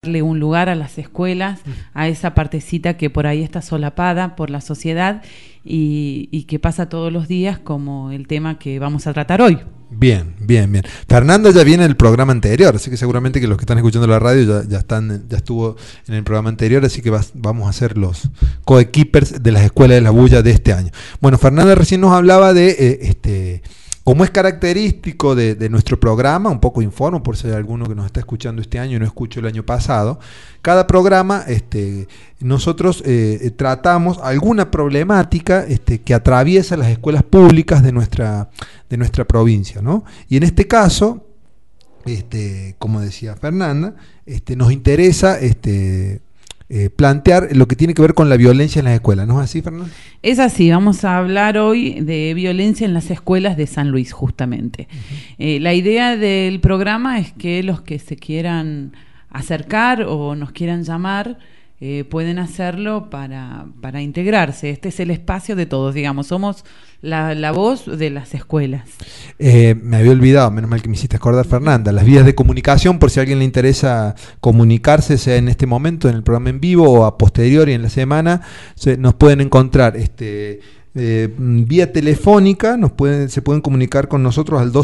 darle un lugar a las escuelas, a esa partecita que por ahí está solapada por la sociedad y que pasa todos los días, como el tema que vamos a tratar hoy. Bien. Fernanda ya viene del programa anterior, así que seguramente que los que están escuchando la radio ya estuvo en el programa anterior, así que vamos a ser los coequippers de las escuelas de la bulla de este año. Bueno, Fernanda recién nos hablaba de como es característico de nuestro programa, un poco informo por si hay alguno que nos está escuchando este año y no escuchó el año pasado. Cada programa nosotros tratamos alguna problemática que atraviesa las escuelas públicas de nuestra provincia, ¿no? Y en este caso, como decía Fernanda, nos interesa plantear lo que tiene que ver con la violencia en las escuelas, ¿no es así, Fernanda? Es así, vamos a hablar hoy de violencia en las escuelas de San Luis, justamente. La idea del programa es que los que se quieran acercar o nos quieran llamar pueden hacerlo para integrarse. Este es el espacio de todos, digamos, somos la voz de las escuelas. Me había olvidado, menos mal que me hiciste acordar, Fernanda, las vías de comunicación, por si a alguien le interesa comunicarse, sea en este momento, en el programa en vivo o a posteriori en la semana, nos pueden encontrar vía telefónica, se pueden comunicar con nosotros al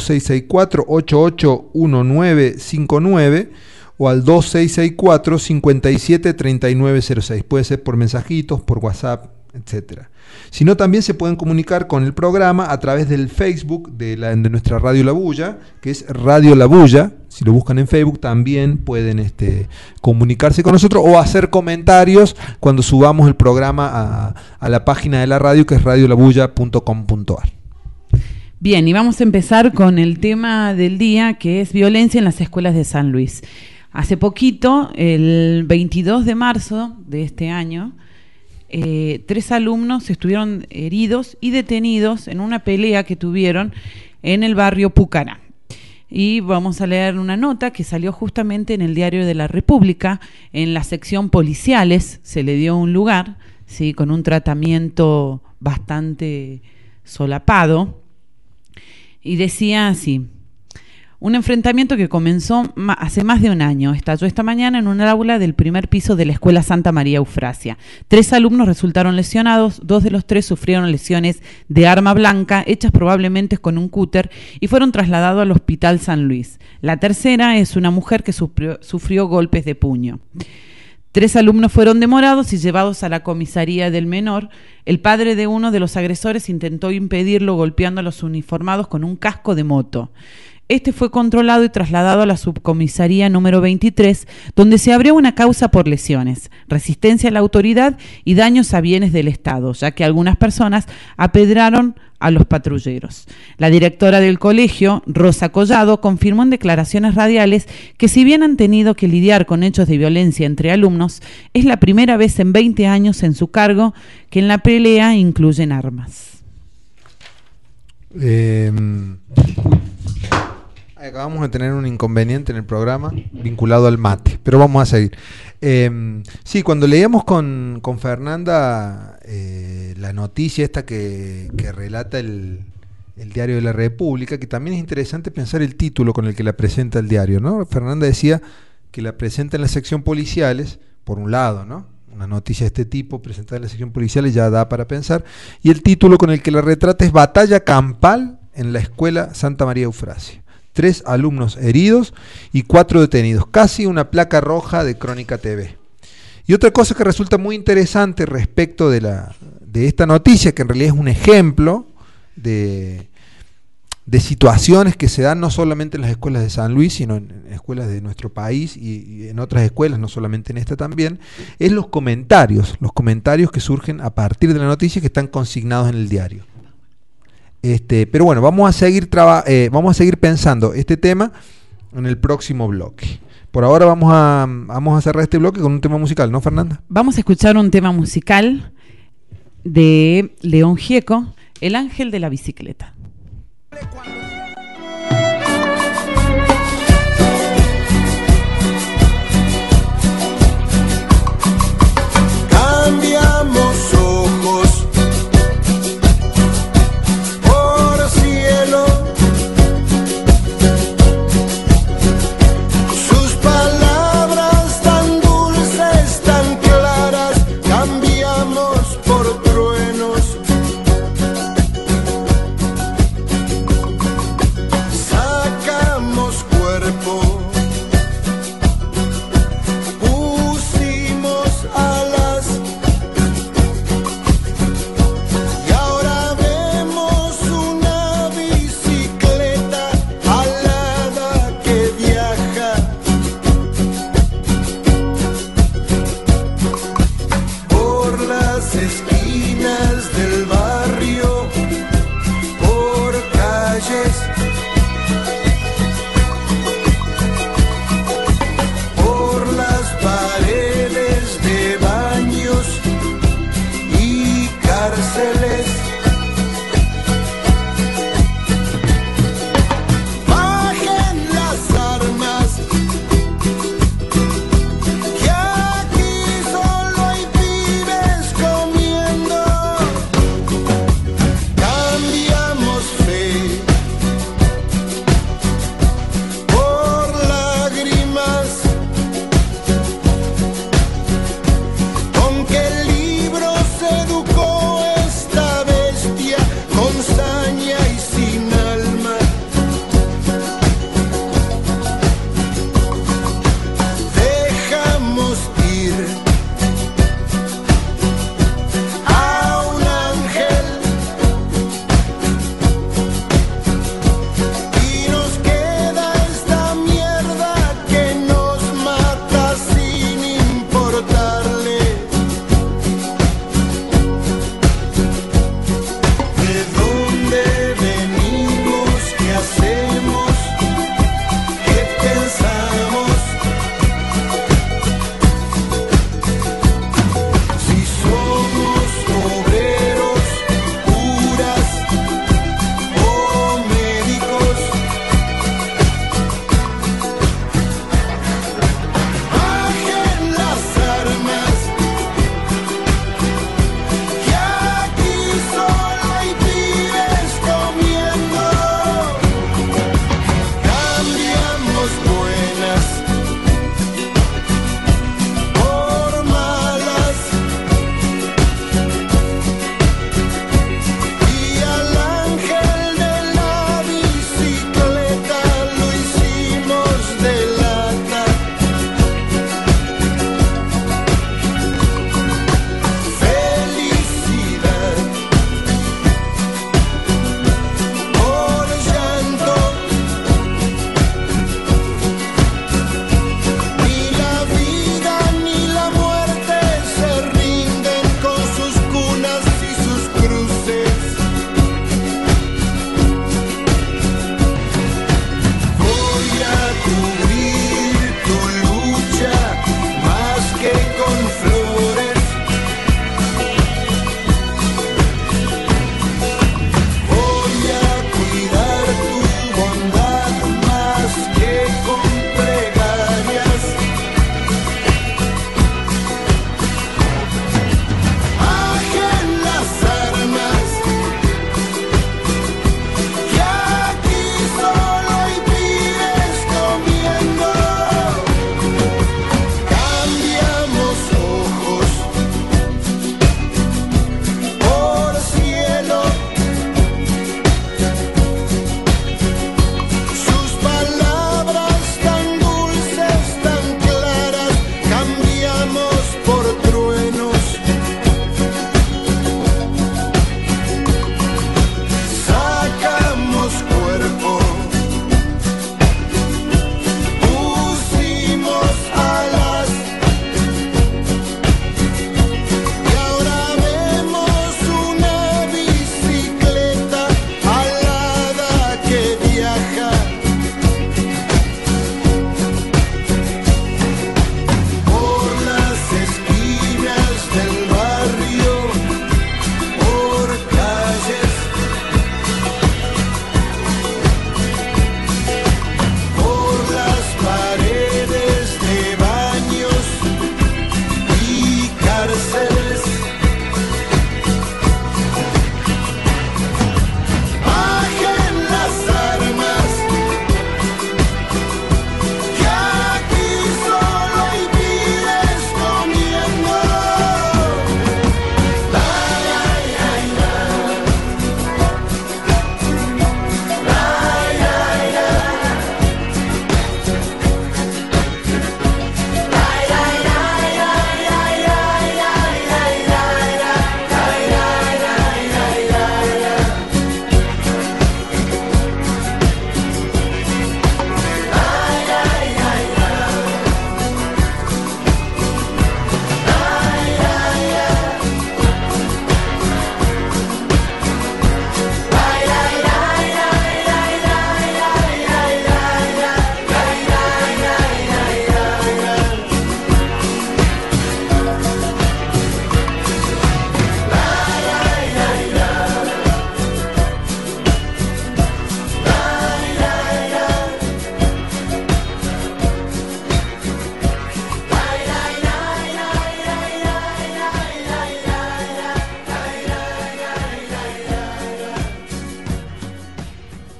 2664-881959 o al 2664-573906. Puede ser por mensajitos, por WhatsApp, etcétera. Si no, también se pueden comunicar con el programa a través del Facebook de nuestra Radio La Bulla, que es Radio La Bulla. Si lo buscan en Facebook también pueden comunicarse con nosotros o hacer comentarios cuando subamos el programa a la página de la radio, que es radiolabulla.com.ar. Bien, y vamos a empezar con el tema del día, que es violencia en las escuelas de San Luis. Hace poquito, el 22 de marzo de este año, 3 alumnos estuvieron heridos y detenidos en una pelea que tuvieron en el barrio Pucará. Y vamos a leer una nota que salió justamente en el Diario de la República, en la sección policiales. Se le dio un lugar, ¿sí?, con un tratamiento bastante solapado, y decía así: un enfrentamiento que comenzó hace más de un año estalló esta mañana en un aula del primer piso de la Escuela Santa María Eufrasia. 3 alumnos resultaron lesionados, 2 de los 3 sufrieron lesiones de arma blanca, hechas probablemente con un cúter, y fueron trasladados al Hospital San Luis. La tercera es una mujer que sufrió golpes de puño. 3 alumnos fueron demorados y llevados a la comisaría del menor. El padre de uno de los agresores intentó impedirlo golpeando a los uniformados con un casco de moto. Este fue controlado y trasladado a la subcomisaría número 23, donde se abrió una causa por lesiones, resistencia a la autoridad y daños a bienes del Estado, ya que algunas personas apedraron a los patrulleros. La directora del colegio, Rosa Collado, confirmó en declaraciones radiales que si bien han tenido que lidiar con hechos de violencia entre alumnos, es la primera vez en 20 años en su cargo que en la pelea incluyen armas. Acabamos de tener un inconveniente en el programa vinculado al mate, pero vamos a seguir. Sí, cuando leíamos con Fernanda la noticia esta que relata el Diario de la República, que también es interesante pensar el título con el que la presenta el diario, ¿no? Fernanda decía que la presenta en la sección policiales, por un lado, ¿no? Una noticia de este tipo presentada en la sección policiales ya da para pensar, y el título con el que la retrata es Batalla campal en la Escuela Santa María Eufrasia. 3 alumnos heridos y 4 detenidos, casi una placa roja de Crónica TV. Y otra cosa que resulta muy interesante respecto de esta noticia, que en realidad es un ejemplo de situaciones que se dan no solamente en las escuelas de San Luis, sino en escuelas de nuestro país y en otras escuelas, no solamente en esta también, es los comentarios que surgen a partir de la noticia, que están consignados en el diario. Pero bueno, vamos a seguir pensando este tema en el próximo bloque. Por ahora vamos a cerrar este bloque con un tema musical, ¿no, Fernanda? Vamos a escuchar un tema musical de León Gieco, El ángel de la bicicleta. Cambiamos ojos por cielo, sus palabras tan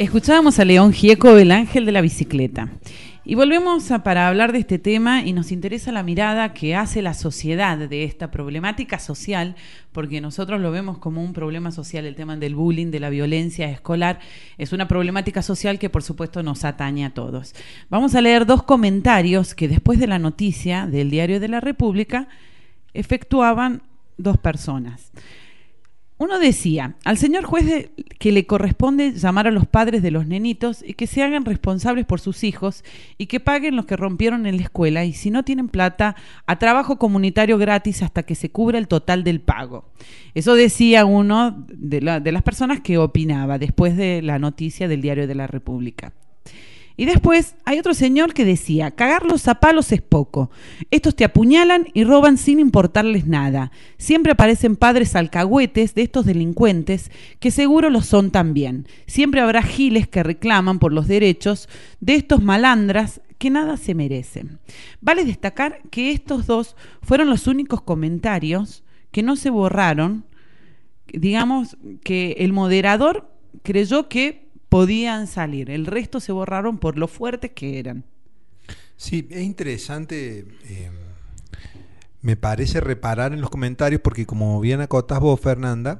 Escuchábamos a León Gieco, el ángel de la bicicleta. Y volvemos para hablar de este tema y nos interesa la mirada que hace la sociedad de esta problemática social, porque nosotros lo vemos como un problema social, el tema del bullying, de la violencia escolar, es una problemática social que por supuesto nos atañe a todos. Vamos a leer 2 comentarios que después de la noticia del Diario de la República efectuaban 2 personas. Uno decía, al señor juez que le corresponde llamar a los padres de los nenitos y que se hagan responsables por sus hijos y que paguen los que rompieron en la escuela y si no tienen plata, a trabajo comunitario gratis hasta que se cubra el total del pago. Eso decía uno de las personas que opinaba después de la noticia del Diario de la República. Y después hay otro señor que decía, cagarlos a palos es poco. Estos te apuñalan y roban sin importarles nada. Siempre aparecen padres alcahuetes de estos delincuentes, que seguro lo son también. Siempre habrá giles que reclaman por los derechos de estos malandras que nada se merecen. Vale destacar que estos 2 fueron los únicos comentarios que no se borraron. Digamos que el moderador creyó que podían salir, el resto se borraron por lo fuertes que eran. Sí, es interesante, me parece reparar en los comentarios, porque como bien acotás vos, Fernanda,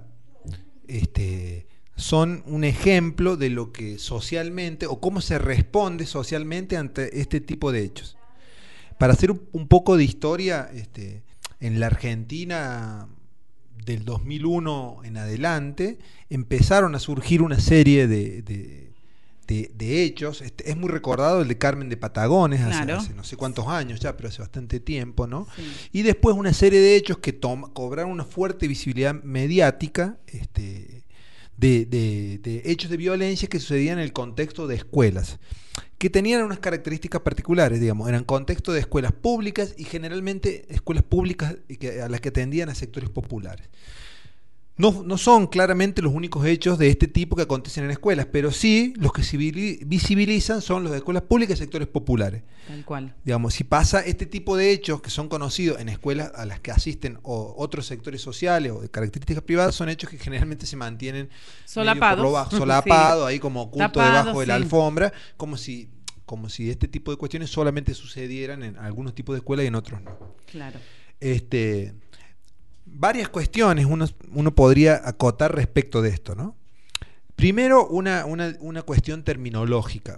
son un ejemplo de lo que socialmente, o cómo se responde socialmente ante este tipo de hechos. Para hacer un poco de historia, en la Argentina del 2001 en adelante empezaron a surgir una serie de hechos. Es muy recordado el de Carmen de Patagones, claro, hace no sé cuántos años ya, pero hace bastante tiempo, ¿no? Sí. Y después una serie de hechos que cobraron una fuerte visibilidad mediática, de hechos de violencia que sucedían en el contexto de escuelas, que tenían unas características particulares, digamos, eran contexto de escuelas públicas y generalmente escuelas públicas a las que atendían a sectores populares. No son claramente los únicos hechos de este tipo que acontecen en escuelas, pero sí los que se visibilizan son los de escuelas públicas y sectores populares. Tal cual. Digamos, si pasa este tipo de hechos que son conocidos en escuelas a las que asisten otros sectores sociales o de características privadas, son hechos que generalmente se mantienen solapados, solapados, sí, ahí como oculto tapados, debajo de sí, la alfombra, como si este tipo de cuestiones solamente sucedieran en algunos tipos de escuelas y en otros no. Claro. Varias cuestiones uno podría acotar respecto de esto, ¿no? Primero, una cuestión terminológica.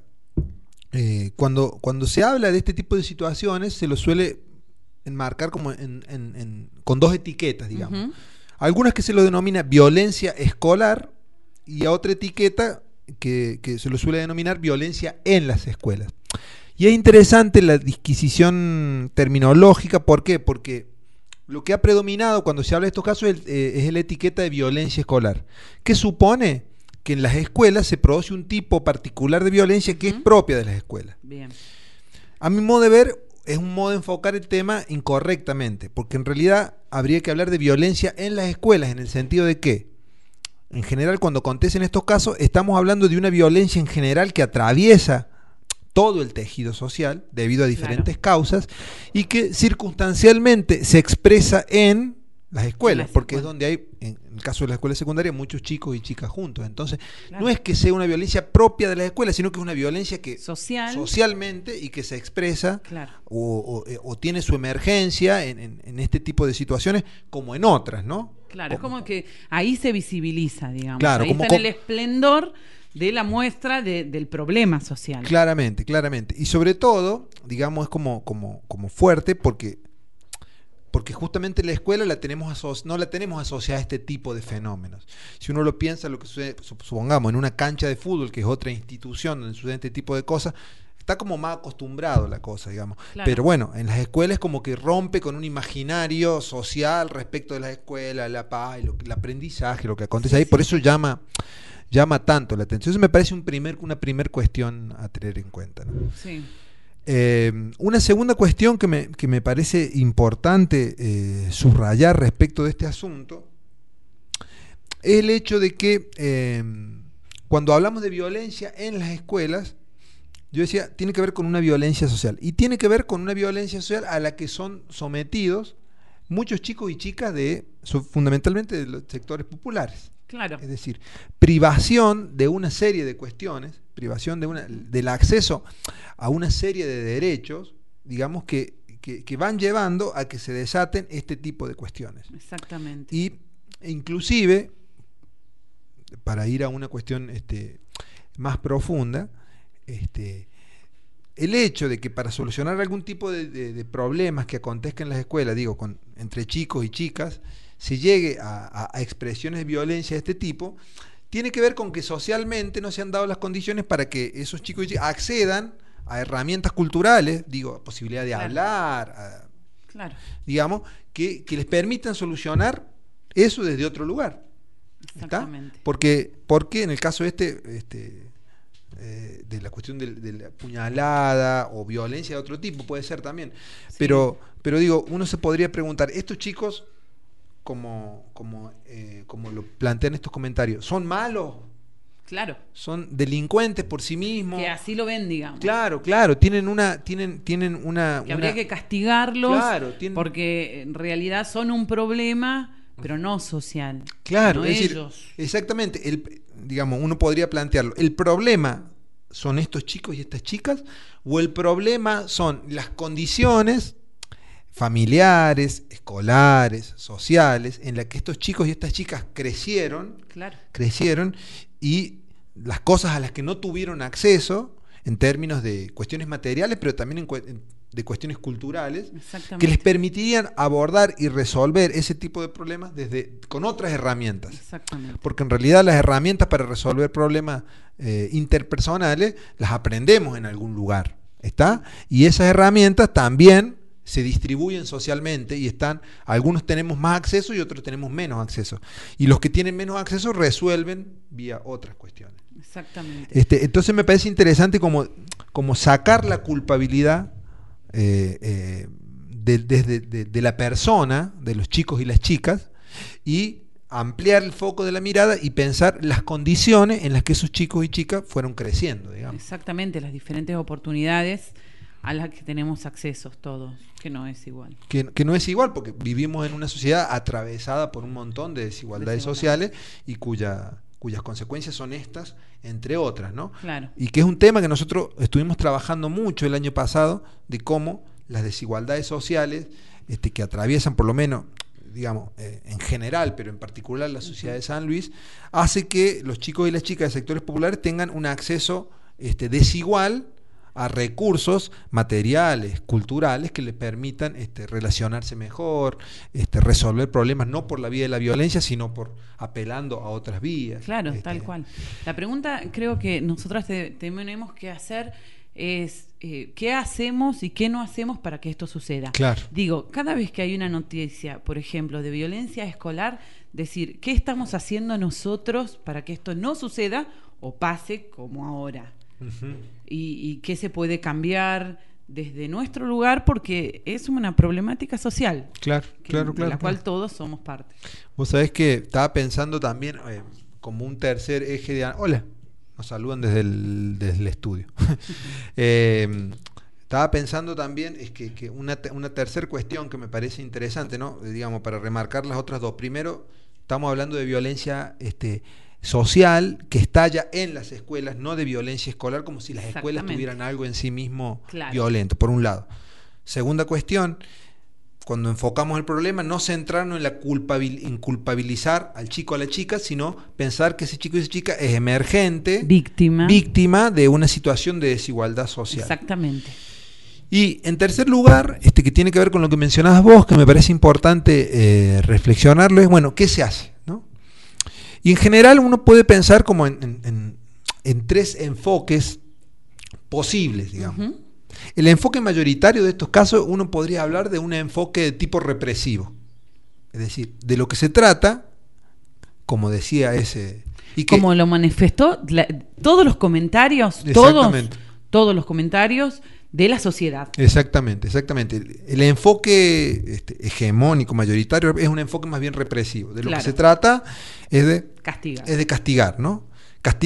Cuando se habla de este tipo de situaciones, se lo suele enmarcar como con 2 etiquetas, digamos. Uh-huh. Algunas que se lo denomina violencia escolar y a otra etiqueta que se lo suele denominar violencia en las escuelas. Y es interesante la disquisición terminológica. ¿Por qué? Porque lo que ha predominado cuando se habla de estos casos es la etiqueta de violencia escolar, que supone que en las escuelas se produce un tipo particular de violencia que es propia de las escuelas. Bien. A mi modo de ver, es un modo de enfocar el tema incorrectamente, porque en realidad habría que hablar de violencia en las escuelas, en el sentido de que, en general, cuando acontecen estos casos, estamos hablando de una violencia en general que atraviesa todo el tejido social debido a diferentes causas y que circunstancialmente se expresa en las escuelas, porque es donde hay, en el caso de la escuela secundaria, muchos chicos y chicas juntos. Entonces, no es que sea una violencia propia de las escuelas, sino que es una violencia que socialmente y que se expresa o tiene su emergencia en este tipo de situaciones como en otras, ¿no? Claro, es como que ahí se visibiliza, digamos. Claro, ahí está en el esplendor de la muestra del problema social. Claramente. Y sobre todo, digamos, es como fuerte porque justamente la escuela no la tenemos asociada a este tipo de fenómenos. Si uno lo piensa, lo que sucede, supongamos, en una cancha de fútbol, que es otra institución donde sucede este tipo de cosas, está como más acostumbrado la cosa, digamos. Claro. Pero bueno, en las escuelas como que rompe con un imaginario social respecto de las escuelas, la paz, el aprendizaje, lo que acontece ahí. Por eso llama tanto la atención. Eso me parece una primer cuestión a tener en cuenta, ¿no? Sí. Una segunda cuestión que me parece importante subrayar respecto de este asunto es el hecho de que cuando hablamos de violencia en las escuelas, yo decía, tiene que ver con una violencia social, y tiene que ver con una violencia social a la que son sometidos muchos chicos y chicas fundamentalmente de los sectores populares. Claro. Es decir, privación de una serie de cuestiones, privación del acceso a una serie de derechos, digamos, que van llevando a que se desaten este tipo de cuestiones. Exactamente. Y inclusive, para ir a una cuestión más profunda, el hecho de que para solucionar algún tipo de problemas que acontezcan en las escuelas, digo, entre chicos y chicas, se llegue a expresiones de violencia de este tipo, tiene que ver con que socialmente no se han dado las condiciones para que esos chicos y chicas accedan a herramientas culturales, digo, posibilidad de hablar, digamos, que les permitan solucionar eso desde otro lugar. Exactamente. Porque en el caso de la cuestión de la puñalada o violencia de otro tipo, puede ser también. Sí. Pero digo, uno se podría preguntar, estos chicos, como lo plantean estos comentarios, ¿son malos? Claro. ¿Son delincuentes por sí mismos? Que así lo ven, digamos. Claro, tienen una que habría que castigarlos, claro, porque en realidad son un problema, pero no social. Claro, no es ellos. Decir, exactamente, digamos, uno podría plantearlo. ¿El problema son estos chicos y estas chicas? ¿O el problema son las condiciones familiares, escolares, sociales, en las que estos chicos y estas chicas crecieron y las cosas a las que no tuvieron acceso en términos de cuestiones materiales, pero también de cuestiones culturales, que les permitirían abordar y resolver ese tipo de problemas con otras herramientas? Exactamente. Porque en realidad las herramientas para resolver problemas interpersonales las aprendemos en algún lugar, ¿está? Y esas herramientas también se distribuyen socialmente y algunos tenemos más acceso y otros tenemos menos acceso. Y los que tienen menos acceso resuelven vía otras cuestiones. Exactamente. Entonces me parece interesante como sacar la culpabilidad de la persona, de los chicos y las chicas, y ampliar el foco de la mirada y pensar las condiciones en las que esos chicos y chicas fueron creciendo, digamos. Exactamente, las diferentes oportunidades a las que tenemos acceso todos, que no es igual. Que no es igual, porque vivimos en una sociedad atravesada por un montón de desigualdades sociales y cuyas consecuencias son estas, entre otras, ¿no? Claro. Y que es un tema que nosotros estuvimos trabajando mucho el año pasado, de cómo las desigualdades sociales que atraviesan, por lo menos, digamos, en general, pero en particular la sociedad de San Luis, hace que los chicos y las chicas de sectores populares tengan un acceso desigual a recursos materiales, culturales, que les permitan relacionarse mejor, resolver problemas no por la vía de la violencia, sino apelando a otras vías. Claro, tal cual. La pregunta creo que nosotras tenemos que hacer es ¿qué hacemos y qué no hacemos para que esto suceda? Claro. Digo, cada vez que hay una noticia, por ejemplo, de violencia escolar, decir, ¿qué estamos haciendo nosotros para que esto no suceda o pase como ahora? Uh-huh. Y qué se puede cambiar desde nuestro lugar, porque es una problemática social, de la cual todos somos parte. Vos sabés que estaba pensando también como un tercer eje de... Hola, nos saludan desde el estudio. Estaba pensando también que una tercera cuestión que me parece interesante, ¿no? Digamos, para remarcar las otras dos. Primero, estamos hablando de violencia social que estalla en las escuelas, no de violencia escolar, como si las escuelas tuvieran algo en sí mismo violento, por un lado. Segunda cuestión, cuando enfocamos el problema, no centrarnos en culpabilizar al chico o a la chica, sino pensar que ese chico y esa chica es emergente, víctima de una situación de desigualdad social. Exactamente. Y en tercer lugar, que tiene que ver con lo que mencionabas vos, que me parece importante reflexionarlo, es, bueno, ¿qué se hace? ¿No? Y en general uno puede pensar como en tres enfoques posibles, digamos. Uh-huh. El enfoque mayoritario de estos casos, uno podría hablar de un enfoque de tipo represivo. Es decir, de lo que se trata, como decía ese... como lo manifestó todos los comentarios, todos los comentarios de la sociedad. Exactamente. El enfoque hegemónico, mayoritario, es un enfoque más bien represivo. De lo que se trata es de castigar, ¿no?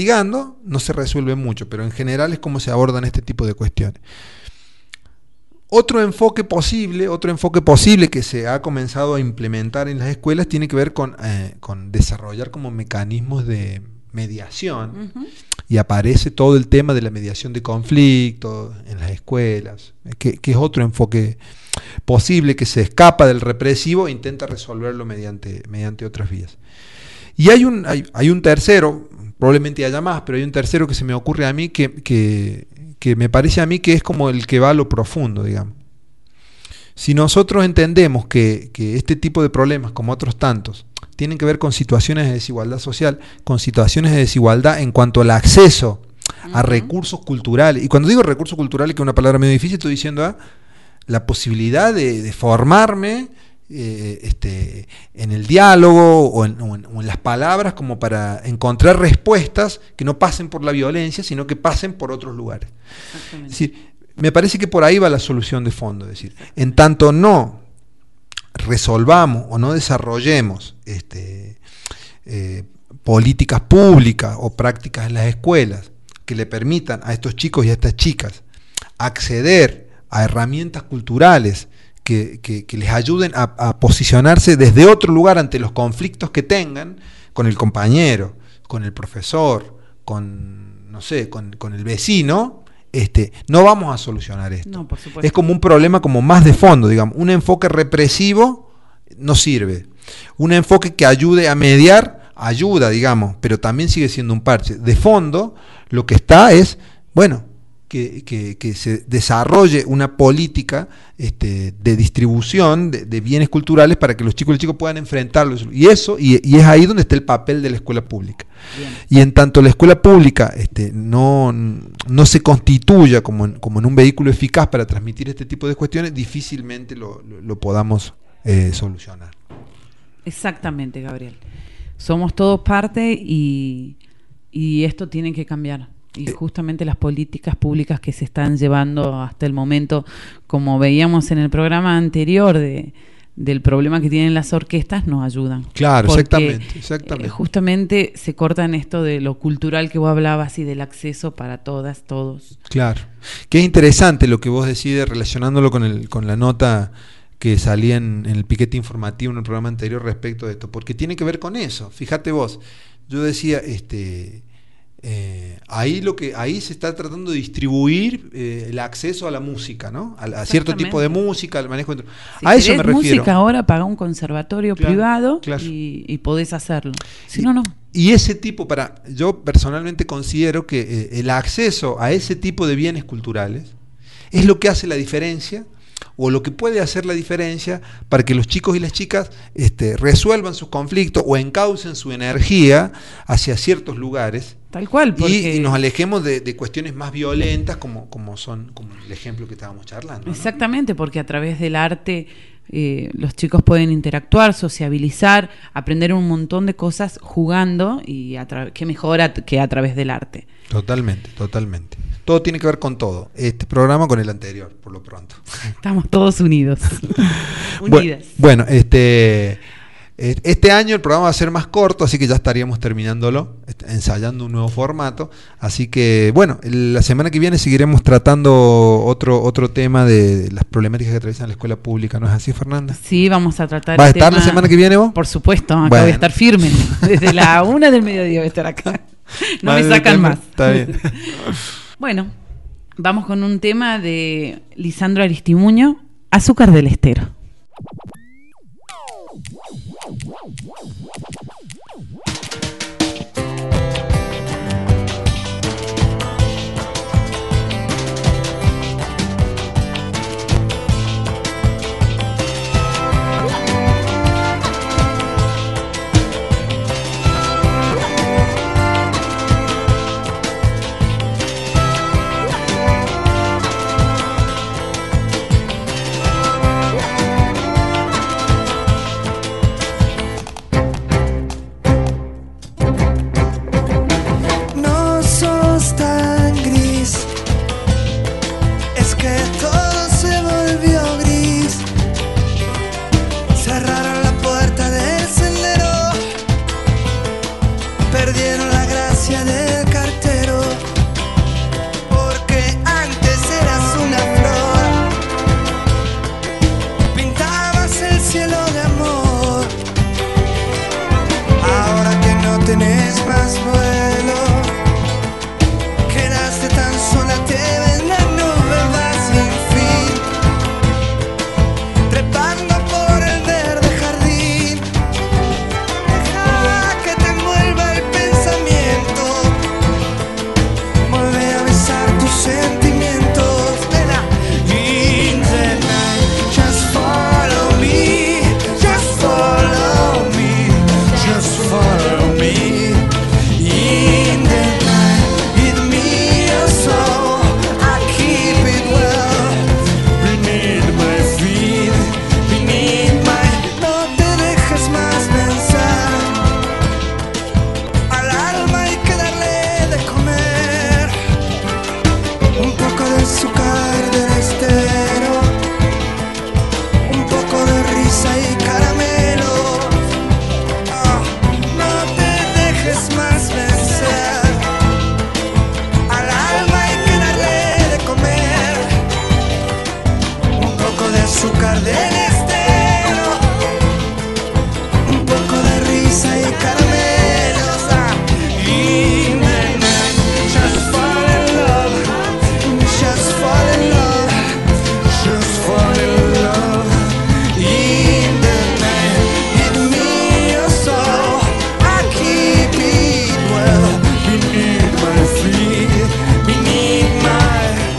Castigando no se resuelve mucho, pero en general es como se abordan este tipo de cuestiones. Otro enfoque posible que se ha comenzado a implementar en las escuelas tiene que ver con desarrollar como mecanismos de mediación. Ujú. Y aparece todo el tema de la mediación de conflictos en las escuelas, que es otro enfoque posible que se escapa del represivo e intenta resolverlo mediante otras vías. Y hay un tercero, probablemente haya más, pero hay un tercero que se me ocurre a mí que me parece a mí que es como el que va a lo profundo, digamos. Si nosotros entendemos que este tipo de problemas, como otros tantos, tienen que ver con situaciones de desigualdad social, con situaciones de desigualdad en cuanto al acceso a recursos culturales, y cuando digo recursos culturales, que es una palabra medio difícil, estoy diciendo la posibilidad de formarme en el diálogo o en las palabras, como para encontrar respuestas que no pasen por la violencia, sino que pasen por otros lugares. Es decir, me parece que por ahí va la solución de fondo. Es decir, en tanto no resolvamos o no desarrollemos políticas públicas o prácticas en las escuelas que le permitan a estos chicos y a estas chicas acceder a herramientas culturales que les ayuden a posicionarse desde otro lugar ante los conflictos que tengan con el compañero, con el profesor, con el vecino, no vamos a solucionar esto. No, por supuesto. Es como un problema como más de fondo, digamos. Un enfoque represivo no sirve. Un enfoque que ayude a mediar, ayuda, digamos, pero también sigue siendo un parche. De fondo, lo que está es, bueno, que se desarrolle una política de distribución de bienes culturales para que los chicos y las chicas puedan enfrentarlos. Y es ahí donde está el papel de la escuela pública. Bien. Y en tanto la escuela pública no se constituya como en un vehículo eficaz para transmitir este tipo de cuestiones, difícilmente lo podamos solucionar. Exactamente, Gabriel. Somos todos parte y esto tiene que cambiar. Y justamente las políticas públicas que se están llevando hasta el momento, como veíamos en el programa anterior del problema que tienen las orquestas, nos ayudan. Claro, porque, exactamente. Justamente se cortan esto de lo cultural que vos hablabas y del acceso para todas, todos. Claro. Que es interesante lo que vos decís relacionándolo con la nota que salía en el piquete informativo en el programa anterior respecto de esto, porque tiene que ver con eso. Fíjate vos, yo decía, ahí se está tratando de distribuir el acceso a la música, ¿no? A cierto tipo de música, al manejo. Si a eso me refiero. Música ahora paga un conservatorio privado claro. Y podés hacerlo. Si no, no. Y ese tipo, yo personalmente considero que el acceso a ese tipo de bienes culturales es lo que hace la diferencia, o lo que puede hacer la diferencia para que los chicos y las chicas resuelvan sus conflictos o encaucen su energía hacia ciertos lugares. Tal cual, porque y nos alejemos de cuestiones más violentas como el ejemplo que estábamos charlando, ¿no? Exactamente, porque a través del arte los chicos pueden interactuar, sociabilizar, aprender un montón de cosas jugando y qué mejor que a través del arte. Totalmente. Todo tiene que ver con todo. Este programa con el anterior, por lo pronto. Estamos todos unidos. Unidas. Bueno, este año el programa va a ser más corto, así que ya estaríamos terminándolo, ensayando un nuevo formato. Así que, bueno, la semana que viene seguiremos tratando otro tema de las problemáticas que atraviesan la escuela pública, ¿no es así, Fernanda? Sí, vamos a tratar ¿Vas a estar la semana que viene vos? Por supuesto, acá voy a estar firme. Desde la 1 del mediodía voy a estar acá. No me sacan más. Está bien. Bueno, vamos con un tema de Lisandro Aristimuño, Azúcar del Estero. cielo de amor. Ahora que no tenés más vuelo, quedaste tan sola, te ves la nube va sin fin, trepando por el verde jardín. Deja que te envuelva el pensamiento, vuelve a besar tus sentimientos. In the night, just follow me, just follow me, just follow me. In the night, give me your soul, I keep it well beneath my feet, beneath my. No te dejes más pensar, al alma hay que darle de comer un poco de azúcar del estero, un poco de risa y caramelo. No te dejes más vencer, al alma hay que darle de comer un poco de azúcar del estero, un poco de risa y caramelos. In the night, just fall in love, just fall in love, just fall in love. In the night, give me your soul, I keep it well beneath my feet, beneath my.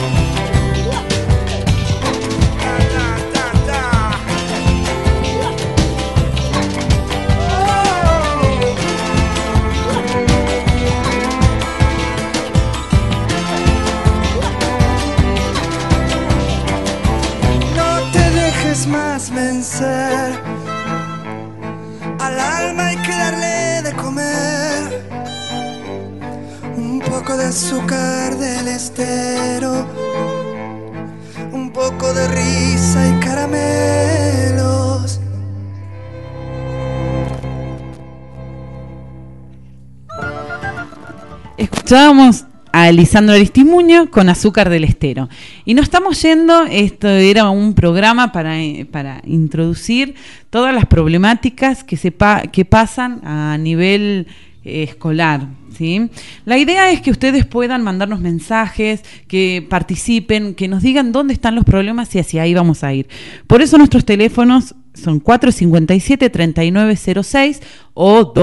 No te dejes más vencer, al alma hay que darle de comer un poco de azúcar del estero, un poco de risa y caramelos. Escuchábamos a Lisandro Aristimuño con Azúcar del Estero. Y nos estamos yendo, esto era un programa para introducir todas las problemáticas que pasan a nivel escolar, ¿sí? La idea es que ustedes puedan mandarnos mensajes, que participen, que nos digan dónde están los problemas y hacia ahí vamos a ir. Por eso nuestros teléfonos son 457-3906 o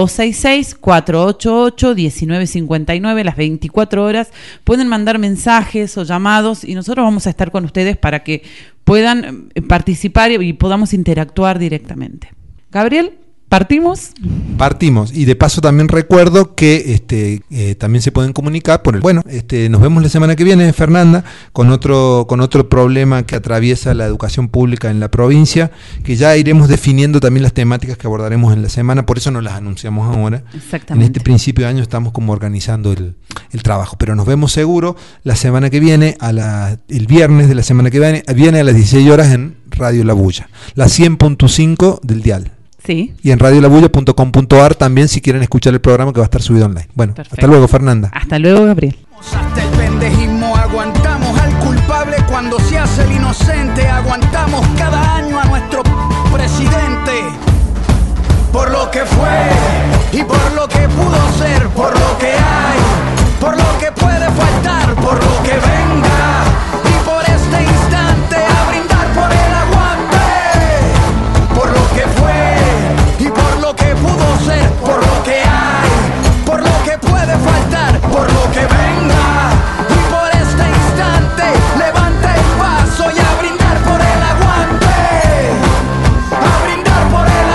266-488-1959, las 24 horas. Pueden mandar mensajes o llamados y nosotros vamos a estar con ustedes para que puedan participar y podamos interactuar directamente. Gabriel, ¿partimos? Partimos, y de paso también recuerdo que también se pueden comunicar por el. Bueno, nos vemos la semana que viene, Fernanda, con otro problema que atraviesa la educación pública en la provincia, que ya iremos definiendo también las temáticas que abordaremos en la semana, por eso no las anunciamos ahora. Exactamente. En este principio de año estamos como organizando el trabajo, pero nos vemos seguro la semana que viene, el viernes de la semana que viene a las 16 horas en Radio La Bulla, la 100.5 del dial. Sí. Y en radiolabulla.com.ar también, si quieren escuchar el programa, que va a estar subido online. Bueno, perfecto. Hasta luego, Fernanda. Hasta luego, Gabriel. Hasta el pendejismo, aguantamos al culpable cuando se hace el inocente, aguantamos cada año a nuestro presidente. Por lo que fue y por lo que pudo ser, por lo que hay, por lo que puede faltar, por lo que venga, y por este instante a brindar por el aguante. Por lo que fue y por lo que pudo ser, por lo que hay, por lo que puede faltar, por lo que venga, y por este instante levanta el paso y a brindar por el aguante, a brindar por el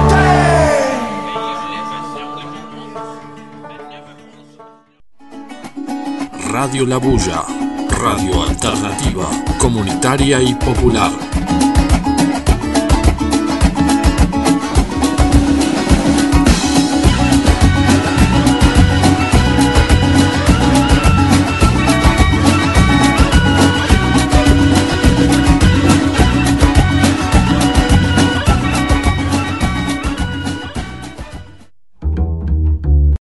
aguante. Radio La Bulla, radio alternativa, comunitaria y popular.